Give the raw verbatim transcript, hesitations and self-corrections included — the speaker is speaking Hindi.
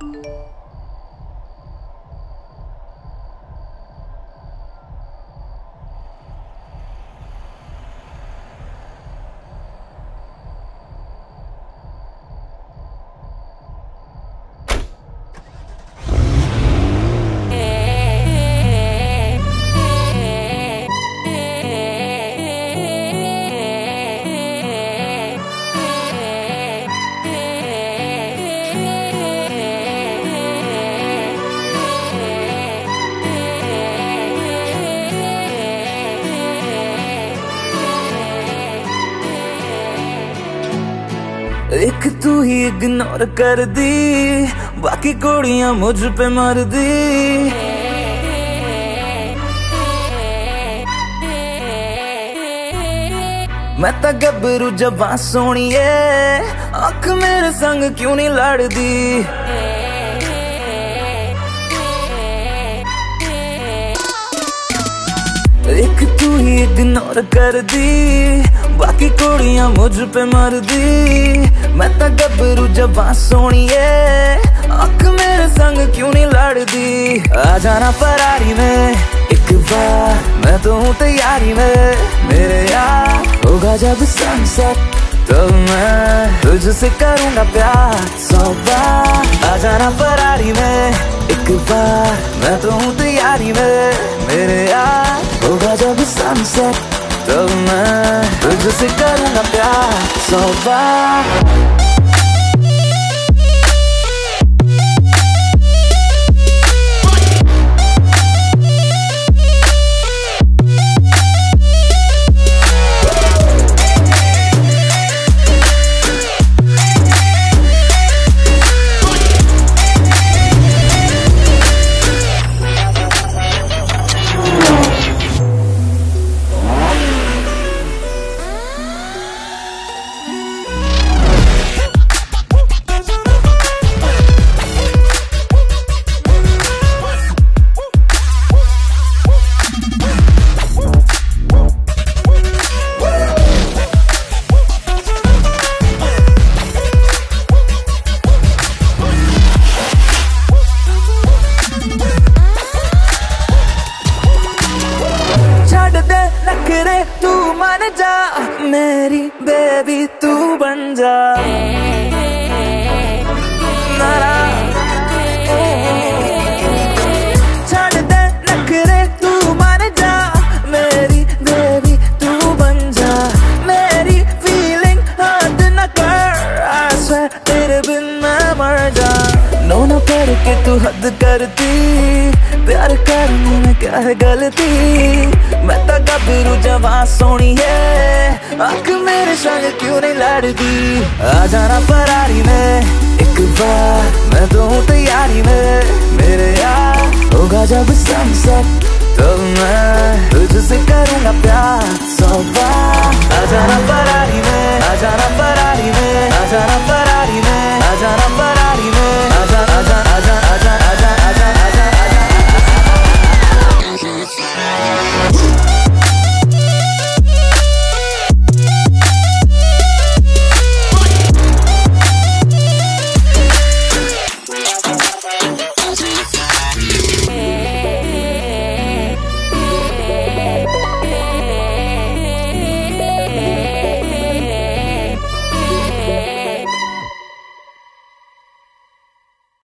एक तू ही इग्नोर कर दी, बाकी कुड़ियां मुझ पे मर दी। मैं ता गबरू जवां सोनिए, अख मेरे संग क्यों नहीं लड़दी। एक तू ही इग्नोर कर दी, बाकी कुड़ियां मुझ पे मर दी। मैं ता गबरू जवां सोनिए, अख मेरे संग क्यों नहीं लड़दी। आ जाना फरारी में एक बार, मैं तो हूँ तैयारी में। मेरे यार होगा जब सनसेट, तो मैं तुझसे करूँगा प्यार सौ बार। आ जाना फरारी में एक बार, मैं तो हूँ तैयारी में। मेरे यार होगा जब सनसेट, तो मैं तुझसे करूँगा प्यार सौ बार। तू मान जा मेरी बेबी, तू बन जा नारा। छड़ दे नखरे, तू मान जा मेरी बेबी, तू बन जा। मेरी फीलिंग हद न कर, I swear तेरे बिन मैं मर जा। नो नो करके तू हद करती, प्यार करने में क्या है गलती। मैं ता गबरू जवां सोनिए, अख मेरे संग क्यों नहीं लड़दी। आ जाना फरारी में एक बार, मैं तो हूँ तैयारी में। मेरे यार होगा जब सनसेट, तो मैं तुझसे करूँगा प्यार सौ बार। आ जाना फरारी